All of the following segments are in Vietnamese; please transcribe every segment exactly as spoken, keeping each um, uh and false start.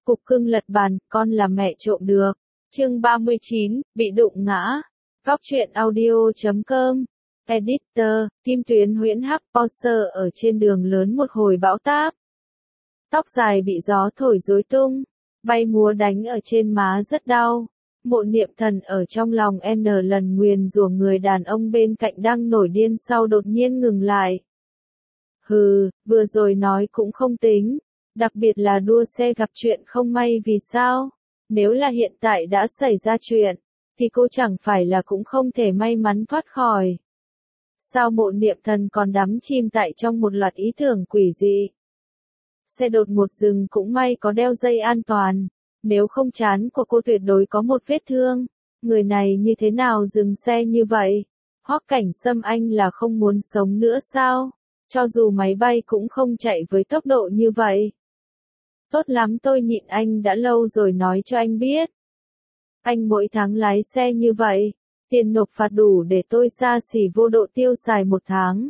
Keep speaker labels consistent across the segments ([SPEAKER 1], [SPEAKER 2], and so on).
[SPEAKER 1] Cục cưng lật bàn, con là mẹ trộm được. Chương ba mươi chín, bị đụng ngã. Góc truyện audio chấm com. Editor, Kim Tuyến Huyễn Hắc Poster ở trên đường lớn một hồi bão táp. Tóc dài bị gió thổi rối tung, bay múa đánh ở trên má rất đau. Mộ Niệm Thần ở trong lòng N lần nguyền rủa người đàn ông bên cạnh đang nổi điên sau đột nhiên ngừng lại. Hừ, vừa rồi nói cũng không tính. Đặc biệt là đua xe gặp chuyện không may vì sao? Nếu là hiện tại đã xảy ra chuyện, thì cô chẳng phải là cũng không thể may mắn thoát khỏi. Sao Mộ Niệm Thần còn đắm chìm tại trong một loạt ý tưởng quỷ dị? Xe đột ngột dừng cũng may có đeo dây an toàn, nếu không trán của cô tuyệt đối có một vết thương. Người này như thế nào dừng xe như vậy? Hoắc Cảnh Sâm anh là không muốn sống nữa sao? Cho dù máy bay cũng không chạy với tốc độ như vậy. Tốt lắm, tôi nhịn anh đã lâu rồi, nói cho anh biết. Anh mỗi tháng lái xe như vậy, tiền nộp phạt đủ để tôi xa xỉ vô độ tiêu xài một tháng.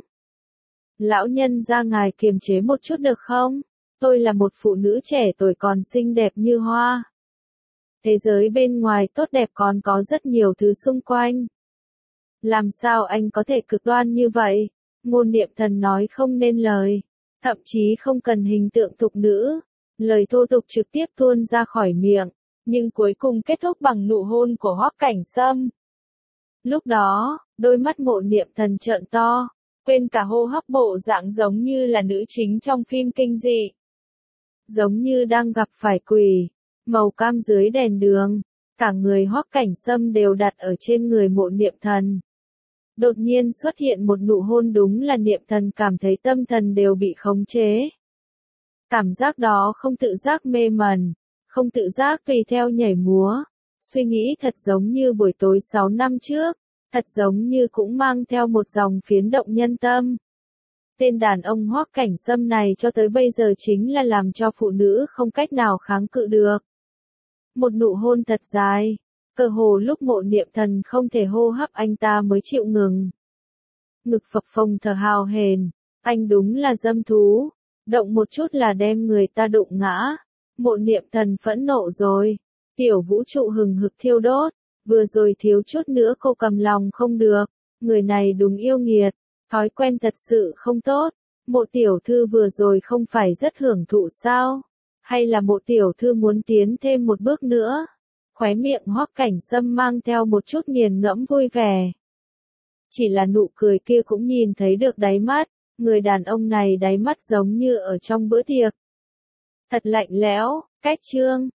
[SPEAKER 1] Lão nhân ra ngài kiềm chế một chút được không? Tôi là một phụ nữ trẻ tuổi còn xinh đẹp như hoa. Thế giới bên ngoài tốt đẹp còn có rất nhiều thứ xung quanh. Làm sao anh có thể cực đoan như vậy? Mộ Niệm Thần nói không nên lời, thậm chí không cần hình tượng tục nữ. Lời thô tục trực tiếp tuôn ra khỏi miệng, nhưng cuối cùng kết thúc bằng nụ hôn của Hoắc Cảnh Sâm. Lúc đó, đôi mắt Mộ Niệm Thần trợn to, quên cả hô hấp, bộ dạng giống như là nữ chính trong phim kinh dị. Giống như đang gặp phải quỷ, màu cam dưới đèn đường, cả người Hoắc Cảnh Sâm đều đặt ở trên người Mộ Niệm Thần. Đột nhiên xuất hiện một nụ hôn, đúng là Niệm Thần cảm thấy tâm thần đều bị khống chế. Cảm giác đó không tự giác mê mẩn, không tự giác tùy theo nhảy múa, suy nghĩ thật giống như buổi tối sáu năm trước, thật giống như cũng mang theo một dòng phiến động nhân tâm. Tên đàn ông Hoắc Cảnh Sâm này cho tới bây giờ chính là làm cho phụ nữ không cách nào kháng cự được. Một nụ hôn thật dài, cơ hồ lúc Mộ Niệm Thần không thể hô hấp anh ta mới chịu ngừng. Ngực phập phồng thở hào hển, anh đúng là dâm thú. Động một chút là đem người ta đụng ngã. Mộ Niệm Thần phẫn nộ rồi. Tiểu vũ trụ hừng hực thiêu đốt. Vừa rồi thiếu chút nữa cô cầm lòng không được. Người này đúng yêu nghiệt. Thói quen thật sự không tốt. Mộ tiểu thư vừa rồi không phải rất hưởng thụ sao? Hay là mộ tiểu thư muốn tiến thêm một bước nữa? Khóe miệng Hoắc Cảnh Sâm mang theo một chút nghiền ngẫm vui vẻ. Chỉ là nụ cười kia cũng nhìn thấy được đáy mắt. Người đàn ông này đáy mắt giống như ở trong bữa tiệc. Thật lạnh lẽo, cách chương.